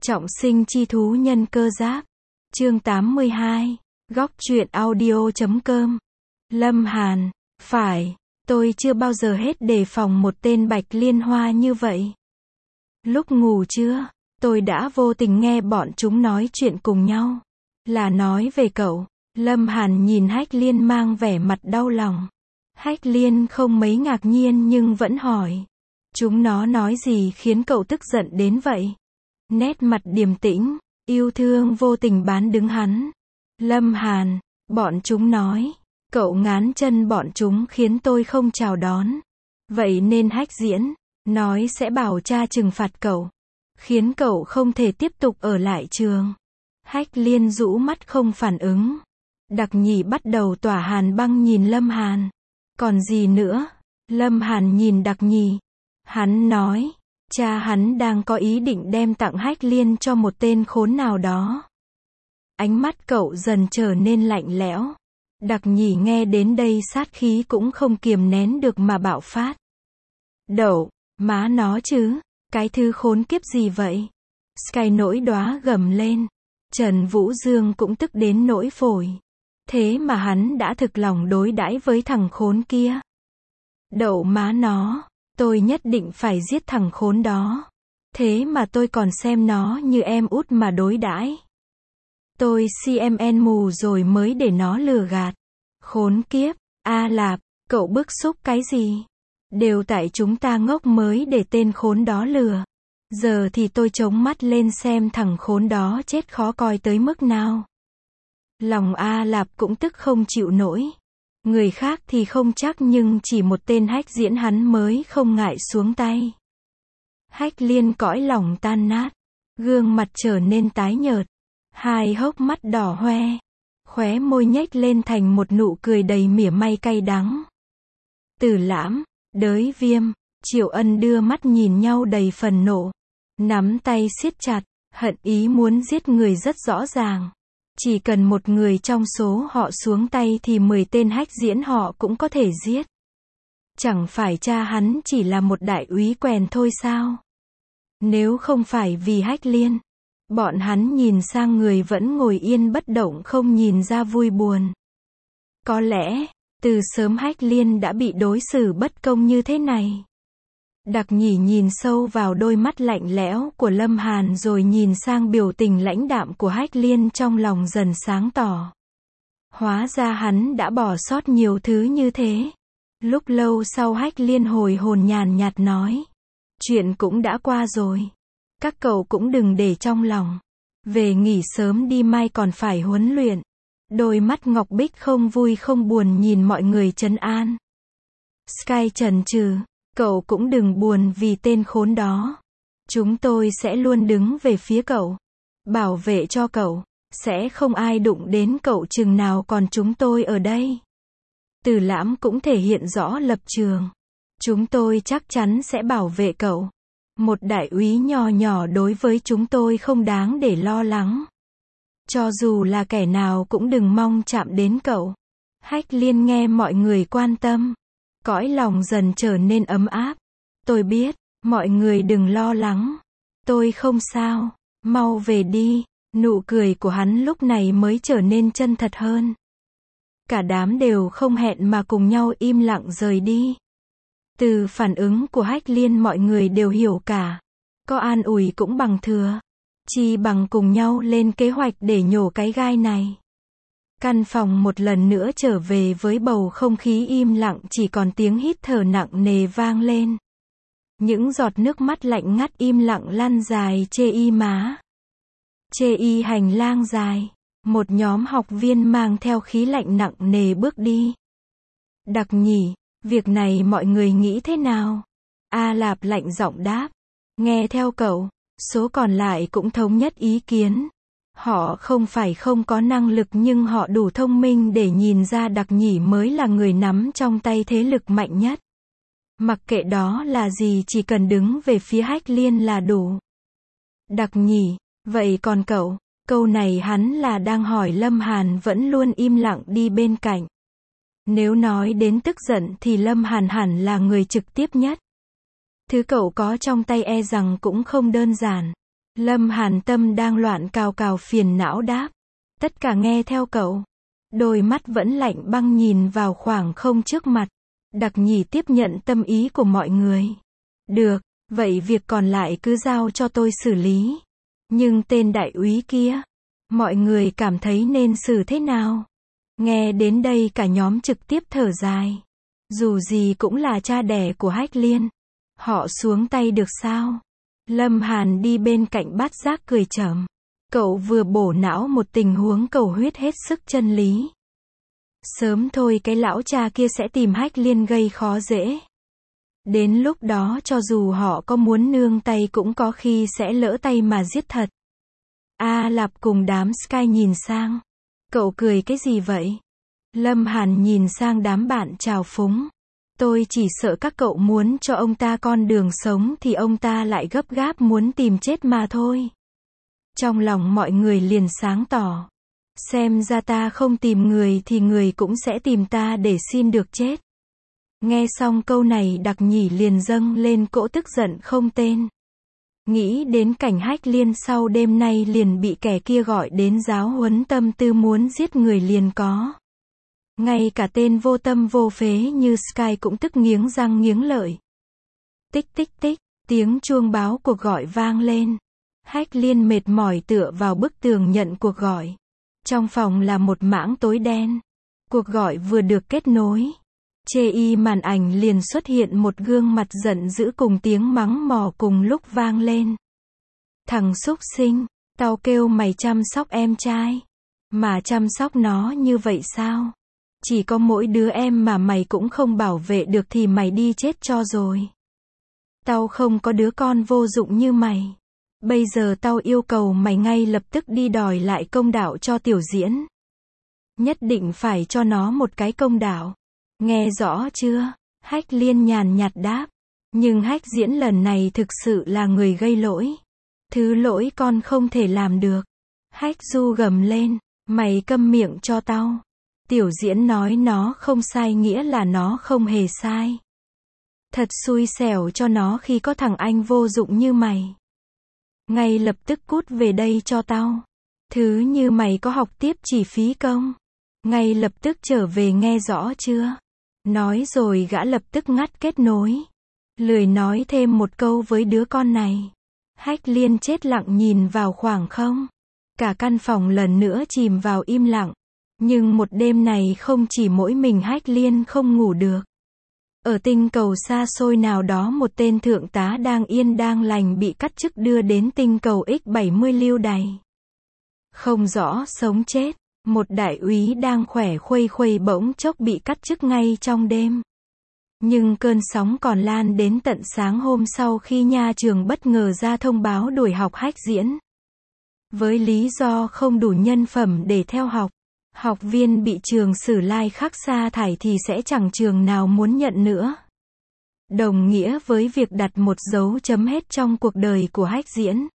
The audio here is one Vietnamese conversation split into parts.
Trọng sinh chi thú nhân cơ giáp. Chương 82. Góc truyện audio.com. Lâm Hàn. Phải, tôi chưa bao giờ hết đề phòng một tên Bạch Liên Hoa như vậy. Lúc ngủ trưa, tôi đã vô tình nghe bọn chúng nói chuyện cùng nhau. Là nói về cậu. Lâm Hàn nhìn Hách Liên mang vẻ mặt đau lòng. Hách Liên không mấy ngạc nhiên nhưng vẫn hỏi. Chúng nó nói gì khiến cậu tức giận đến vậy? Nét mặt điềm tĩnh, yêu thương vô tình bán đứng hắn. Lâm Hàn, bọn chúng nói, cậu ngán chân bọn chúng khiến tôi không chào đón. Vậy nên Hách Diễn, nói sẽ bảo cha trừng phạt cậu, khiến cậu không thể tiếp tục ở lại trường. Hách Liên rũ mắt không phản ứng. Đặc Nhĩ bắt đầu tỏa hàn băng nhìn Lâm Hàn. Còn gì nữa? Lâm Hàn nhìn Đặc Nhĩ. Hắn nói, cha hắn đang có ý định đem tặng Hách Liên cho một tên khốn nào đó. Ánh mắt cậu dần trở nên lạnh lẽo. Đặc Nhĩ nghe đến đây sát khí cũng không kiềm nén được mà bạo phát. Đậu, má nó chứ, cái thứ khốn kiếp gì vậy? Sky nỗi đóa gầm lên. Trần Vũ Dương cũng tức đến nỗi phổi. Thế mà hắn đã thực lòng đối đãi với thằng khốn kia. Đậu má nó, tôi nhất định phải giết thằng khốn đó. Thế mà tôi còn xem nó như em út mà đối đãi. Tôi CMN mù rồi mới để nó lừa gạt. Khốn kiếp, A Lạp, cậu bức xúc cái gì? Đều tại chúng ta ngốc mới để tên khốn đó lừa. Giờ thì tôi chống mắt lên xem thằng khốn đó chết khó coi tới mức nào. Lòng A Lạp cũng tức không chịu nổi. Người khác thì không chắc nhưng chỉ một tên Hách Diễn hắn mới không ngại xuống tay. Hách Liên cõi lòng tan nát. Gương mặt trở nên tái nhợt. Hai hốc mắt đỏ hoe. Khóe môi nhếch lên thành một nụ cười đầy mỉa mai cay đắng. Tử Lãm, Đới Viêm, Triệu Ân đưa mắt nhìn nhau đầy phần nộ. Nắm tay siết chặt, hận ý muốn giết người rất rõ ràng. Chỉ cần một người trong số họ xuống tay thì 10 tên Hách Diễn họ cũng có thể giết. Chẳng phải cha hắn chỉ là một đại úy quèn thôi sao? Nếu không phải vì Hách Liên, bọn hắn nhìn sang người vẫn ngồi yên bất động không nhìn ra vui buồn. Có lẽ, từ sớm Hách Liên đã bị đối xử bất công như thế này. Đặc Nhĩ nhìn sâu vào đôi mắt lạnh lẽo của Lâm Hàn rồi nhìn sang biểu tình lãnh đạm của Hách Liên trong lòng dần sáng tỏ. Hóa ra hắn đã bỏ sót nhiều thứ như thế. Lúc lâu sau Hách Liên hồi hồn nhàn nhạt nói. Chuyện cũng đã qua rồi. Các cậu cũng đừng để trong lòng. Về nghỉ sớm đi mai còn phải huấn luyện. Đôi mắt ngọc bích không vui không buồn nhìn mọi người trấn an. Sky chần chừ. Cậu cũng đừng buồn vì tên khốn đó. Chúng tôi sẽ luôn đứng về phía cậu. Bảo vệ cho cậu. Sẽ không ai đụng đến cậu chừng nào còn chúng tôi ở đây. Tử Lãm cũng thể hiện rõ lập trường. Chúng tôi chắc chắn sẽ bảo vệ cậu. Một đại úy nhỏ nhỏ đối với chúng tôi không đáng để lo lắng. Cho dù là kẻ nào cũng đừng mong chạm đến cậu. Hách Liên nghe mọi người quan tâm. Cõi lòng dần trở nên ấm áp. Tôi biết, mọi người đừng lo lắng. Tôi không sao, mau về đi. Nụ cười của hắn lúc này mới trở nên chân thật hơn. Cả đám đều không hẹn mà cùng nhau im lặng rời đi. Từ phản ứng của Hách Liên mọi người đều hiểu cả. Có an ủi cũng bằng thừa. Chi bằng cùng nhau lên kế hoạch để nhổ cái gai này. Căn phòng một lần nữa trở về với bầu không khí im lặng chỉ còn tiếng hít thở nặng nề vang lên. Những giọt nước mắt lạnh ngắt im lặng lăn dài chê y má. Chê y hành lang dài. Một nhóm học viên mang theo khí lạnh nặng nề bước đi. Đặc Nhĩ, việc này mọi người nghĩ thế nào? A Lạp lạnh giọng đáp. Nghe theo cậu, số còn lại cũng thống nhất ý kiến. Họ không phải không có năng lực nhưng họ đủ thông minh để nhìn ra Đặc Nhĩ mới là người nắm trong tay thế lực mạnh nhất. Mặc kệ đó là gì chỉ cần đứng về phía Hách Liên là đủ. Đặc Nhĩ, vậy còn cậu? Câu này hắn là đang hỏi Lâm Hàn vẫn luôn im lặng đi bên cạnh. Nếu nói đến tức giận thì Lâm Hàn hẳn là người trực tiếp nhất. Thứ cậu có trong tay e rằng cũng không đơn giản. Lâm Hàn tâm đang loạn cào cào phiền não đáp. Tất cả nghe theo cậu. Đôi mắt vẫn lạnh băng nhìn vào khoảng không trước mặt. Đặc Nhĩ tiếp nhận tâm ý của mọi người. Được, vậy việc còn lại cứ giao cho tôi xử lý. Nhưng tên đại úy kia, mọi người cảm thấy nên xử thế nào? Nghe đến đây cả nhóm trực tiếp thở dài. Dù gì cũng là cha đẻ của Hách Liên. Họ xuống tay được sao? Lâm Hàn đi bên cạnh Bát Giác cười trầm. Cậu vừa bổ não một tình huống cầu huyết hết sức chân lý. Sớm thôi cái lão cha kia sẽ tìm Hách Liên gây khó dễ. Đến lúc đó cho dù họ có muốn nương tay cũng có khi sẽ lỡ tay mà giết thật. A Lạp cùng đám Sky nhìn sang. Cậu cười cái gì vậy? Lâm Hàn nhìn sang đám bạn trào phúng. Tôi chỉ sợ các cậu muốn cho ông ta con đường sống thì ông ta lại gấp gáp muốn tìm chết mà thôi. Trong lòng mọi người liền sáng tỏ. Xem ra ta không tìm người thì người cũng sẽ tìm ta để xin được chết. Nghe xong câu này Đặc Nhĩ liền dâng lên cỗ tức giận không tên. Nghĩ đến cảnh Hách Liên sau đêm nay liền bị kẻ kia gọi đến giáo huấn, tâm tư muốn giết người liền có. Ngay cả tên vô tâm vô phế như Sky cũng tức nghiến răng nghiến lợi. Tích tích tích, tiếng chuông báo cuộc gọi vang lên. Hách Liên mệt mỏi tựa vào bức tường nhận cuộc gọi. Trong phòng là một mảng tối đen. Cuộc gọi vừa được kết nối. Chê màn ảnh liền xuất hiện một gương mặt giận dữ cùng tiếng mắng mỏ cùng lúc vang lên. Thằng súc sinh, tao kêu mày chăm sóc em trai. Mà chăm sóc nó như vậy sao? Chỉ có mỗi đứa em mà mày cũng không bảo vệ được thì mày đi chết cho rồi. Tao không có đứa con vô dụng như mày. Bây giờ tao yêu cầu mày ngay lập tức đi đòi lại công đạo cho Tiểu Diễn. Nhất định phải cho nó một cái công đạo. Nghe rõ chưa? Hách Liên nhàn nhạt đáp. Nhưng Hách Diễn lần này thực sự là người gây lỗi. Thứ lỗi con không thể làm được. Hách Du gầm lên. Mày câm miệng cho tao. Tiểu Diễn nói nó không sai nghĩa là nó không hề sai. Thật xui xẻo cho nó khi có thằng anh vô dụng như mày. Ngay lập tức cút về đây cho tao. Thứ như mày có học tiếp chỉ phí công. Ngay lập tức trở về nghe rõ chưa? Nói rồi gã lập tức ngắt kết nối. Lười nói thêm một câu với đứa con này. Hách Liên chết lặng nhìn vào khoảng không. Cả căn phòng lần nữa chìm vào im lặng. Nhưng một đêm này không chỉ mỗi mình Hách Liên không ngủ được. Ở tinh cầu xa xôi nào đó một tên thượng tá đang yên đang lành bị cắt chức đưa đến tinh cầu X70 lưu đày. Không rõ sống chết. Một đại úy đang khỏe khuây khuây bỗng chốc bị cắt chức ngay trong đêm. Nhưng cơn sóng còn lan đến tận sáng hôm sau khi nhà trường bất ngờ ra thông báo đuổi học Hách Diễn. Với lý do không đủ nhân phẩm để theo học. Học viên bị trường Sử Lai Khắc sa thải thì sẽ chẳng trường nào muốn nhận nữa. Đồng nghĩa với việc đặt một dấu chấm hết trong cuộc đời của Hách Diễn.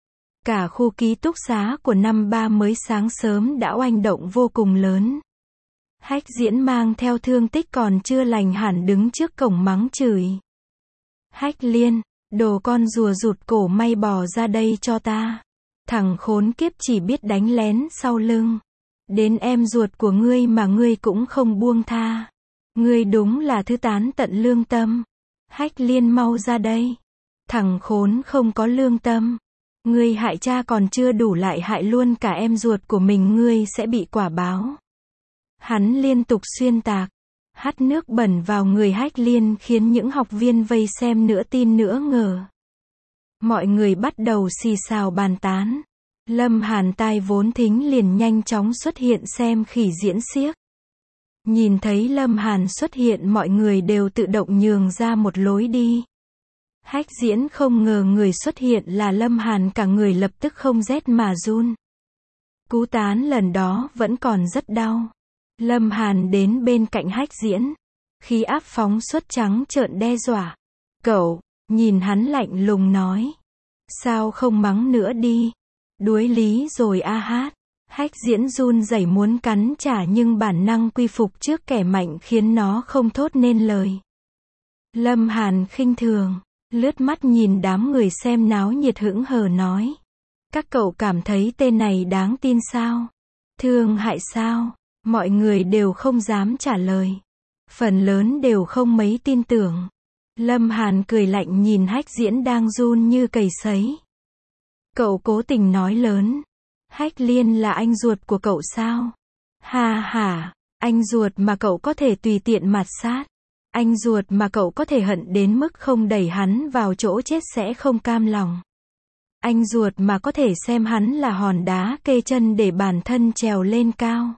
Cả khu ký túc xá của năm 3 mới sáng sớm đã oanh động vô cùng lớn. Hách Diễn mang theo thương tích còn chưa lành hẳn đứng trước cổng mắng chửi. Hách Liên, đồ con rùa rụt cổ may bò ra đây cho ta. Thằng khốn kiếp chỉ biết đánh lén sau lưng. Đến em ruột của ngươi mà ngươi cũng không buông tha. Ngươi đúng là thứ tán tận lương tâm. Hách Liên mau ra đây. Thằng khốn không có lương tâm. Ngươi hại cha còn chưa đủ lại hại luôn cả em ruột của mình, ngươi sẽ bị quả báo. Hắn liên tục xuyên tạc, hắt nước bẩn vào người Hách Liên khiến những học viên vây xem nửa tin nửa ngờ. Mọi người bắt đầu xì xào bàn tán. Lâm Hàn tai vốn thính liền nhanh chóng xuất hiện xem khỉ diễn xiếc. Nhìn thấy Lâm Hàn xuất hiện mọi người đều tự động nhường ra một lối đi. Hách Diễn không ngờ người xuất hiện là Lâm Hàn, cả người lập tức không rét mà run. Cú tán lần đó vẫn còn rất đau. Lâm Hàn đến bên cạnh Hách Diễn. Khí áp phóng xuất trắng trợn đe dọa. Cậu, nhìn hắn lạnh lùng nói. Sao không mắng nữa đi. Đuối lý rồi a hát. Hách Diễn run rẩy muốn cắn trả nhưng bản năng quy phục trước kẻ mạnh khiến nó không thốt nên lời. Lâm Hàn khinh thường. Lướt mắt nhìn đám người xem náo nhiệt hững hờ nói. Các cậu cảm thấy tên này đáng tin sao? Thương hại sao? Mọi người đều không dám trả lời. Phần lớn đều không mấy tin tưởng. Lâm Hàn cười lạnh nhìn Hách Diễn đang run như cầy sấy. Cậu cố tình nói lớn. Hách Liên là anh ruột của cậu sao? Ha ha, anh ruột mà cậu có thể tùy tiện mạt sát. Anh ruột mà cậu có thể hận đến mức không đẩy hắn vào chỗ chết sẽ không cam lòng. Anh ruột mà có thể xem hắn là hòn đá kê chân để bản thân trèo lên cao.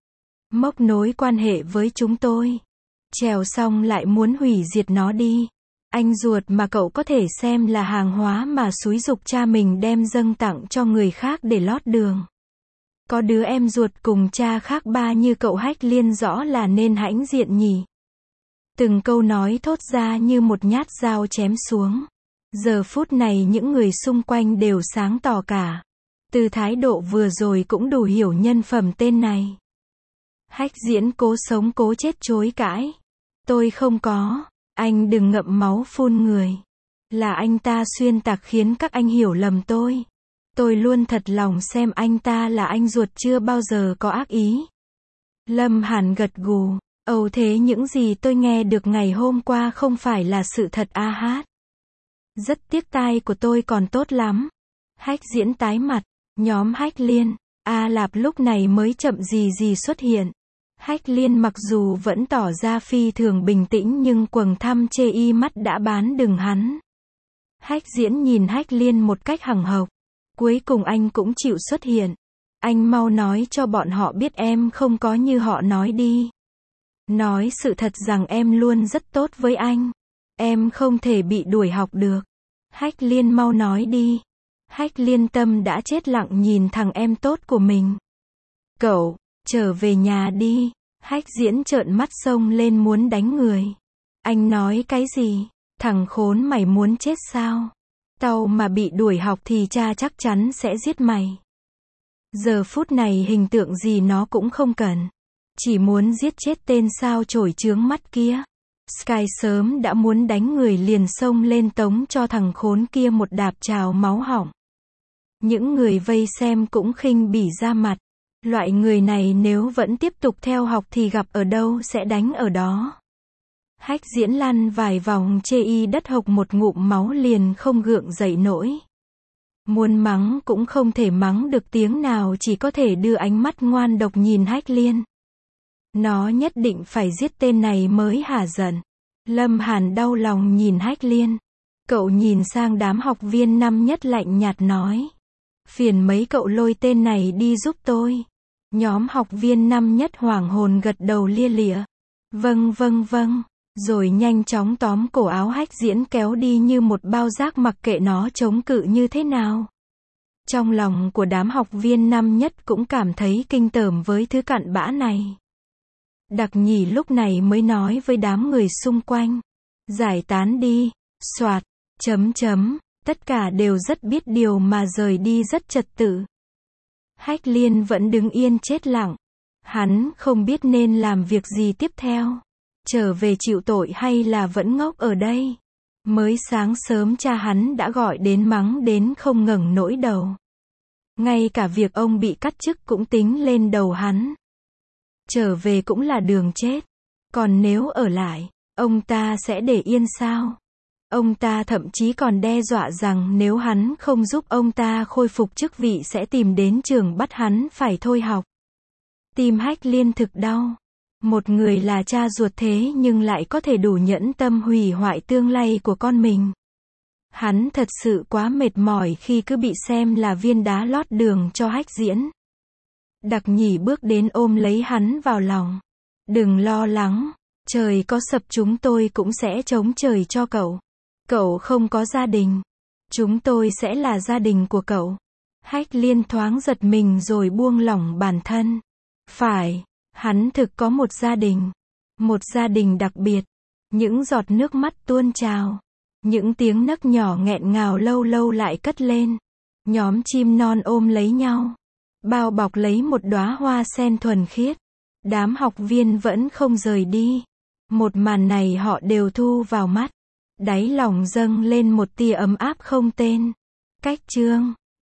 Móc nối quan hệ với chúng tôi. Trèo xong lại muốn hủy diệt nó đi. Anh ruột mà cậu có thể xem là hàng hóa mà xúi giục cha mình đem dâng tặng cho người khác để lót đường. Có đứa em ruột cùng cha khác ba như cậu Hách Liên rõ là nên hãnh diện nhỉ. Từng câu nói thốt ra như một nhát dao chém xuống. Giờ phút này những người xung quanh đều sáng tỏ cả. Từ thái độ vừa rồi cũng đủ hiểu nhân phẩm tên này. Hách Diễn cố sống cố chết chối cãi. Tôi không có. Anh đừng ngậm máu phun người. Là anh ta xuyên tạc khiến các anh hiểu lầm tôi. Tôi luôn thật lòng xem anh ta là anh ruột chưa bao giờ có ác ý. Lâm Hàn gật gù. Ồ thế những gì tôi nghe được ngày hôm qua không phải là sự thật a hát. Rất tiếc tai của tôi còn tốt lắm. Hách Diễn tái mặt. Nhóm Hách Liên. A Lạp lúc này mới chậm gì xuất hiện. Hách Liên mặc dù vẫn tỏ ra phi thường bình tĩnh nhưng quầng thăm chê y mắt đã bán đừng hắn. Hách Diễn nhìn Hách Liên một cách hằng hộc. Cuối cùng anh cũng chịu xuất hiện. Anh mau nói cho bọn họ biết em không có như họ nói đi. Nói sự thật rằng em luôn rất tốt với anh. Em không thể bị đuổi học được. Hách Liên mau nói đi. Hách Liên tâm đã chết lặng nhìn thằng em tốt của mình. Cậu, trở về nhà đi. Hách Diễn trợn mắt xông lên muốn đánh người. Anh nói cái gì? Thằng khốn mày muốn chết sao? Tao mà bị đuổi học thì cha chắc chắn sẽ giết mày. Giờ phút này hình tượng gì nó cũng không cần. Chỉ muốn giết chết tên sao chổi chướng mắt kia. Sky sớm đã muốn đánh người liền xông lên tống cho thằng khốn kia một đạp trào máu họng. Những người vây xem cũng khinh bỉ ra mặt. Loại người này nếu vẫn tiếp tục theo học thì gặp ở đâu sẽ đánh ở đó. Hách Diễn lăn vài vòng chê y đất hộc một ngụm máu liền không gượng dậy nổi. Muốn mắng cũng không thể mắng được tiếng nào, chỉ có thể đưa ánh mắt ngoan độc nhìn Hách Liên. Nó nhất định phải giết tên này mới hả giận. Lâm Hàn đau lòng nhìn Hách Liên. Cậu nhìn sang đám học viên năm nhất lạnh nhạt nói. Phiền mấy cậu lôi tên này đi giúp tôi. Nhóm học viên năm nhất hoảng hồn gật đầu lia lịa. Vâng vâng vâng. Rồi nhanh chóng tóm cổ áo Hách Diễn kéo đi như một bao rác mặc kệ nó chống cự như thế nào. Trong lòng của đám học viên năm nhất cũng cảm thấy kinh tởm với thứ cặn bã này. Đặc Nhỉ lúc này mới nói với đám người xung quanh. Giải tán đi, soạt, tất cả đều rất biết điều mà rời đi rất trật tự. Hách Liên vẫn đứng yên chết lặng. Hắn không biết nên làm việc gì tiếp theo. Trở về chịu tội hay là vẫn ngốc ở đây. Mới sáng sớm cha hắn đã gọi đến mắng đến không ngẩng nổi đầu. Ngay cả việc ông bị cắt chức cũng tính lên đầu hắn. Trở về cũng là đường chết. Còn nếu ở lại, ông ta sẽ để yên sao? Ông ta thậm chí còn đe dọa rằng nếu hắn không giúp ông ta khôi phục chức vị sẽ tìm đến trường bắt hắn phải thôi học. Tim Hách Liên thực đau. Một người là cha ruột thế nhưng lại có thể đủ nhẫn tâm hủy hoại tương lai của con mình. Hắn thật sự quá mệt mỏi khi cứ bị xem là viên đá lót đường cho Hách Diễn. Đặc Nhỉ bước đến ôm lấy hắn vào lòng. Đừng lo lắng, trời có sập chúng tôi cũng sẽ chống trời cho cậu. Cậu không có gia đình. Chúng tôi sẽ là gia đình của cậu. Hách Liên thoáng giật mình rồi buông lỏng bản thân. Phải, hắn thực có một gia đình. Một gia đình đặc biệt. Những giọt nước mắt tuôn trào. Những tiếng nấc nhỏ nghẹn ngào lâu lâu lại cất lên. Nhóm chim non ôm lấy nhau. Bao bọc lấy một đóa hoa sen thuần khiết. Đám học viên vẫn không rời đi. Một màn này họ đều thu vào mắt. Đáy lòng dâng lên một tia ấm áp không tên. Cách chương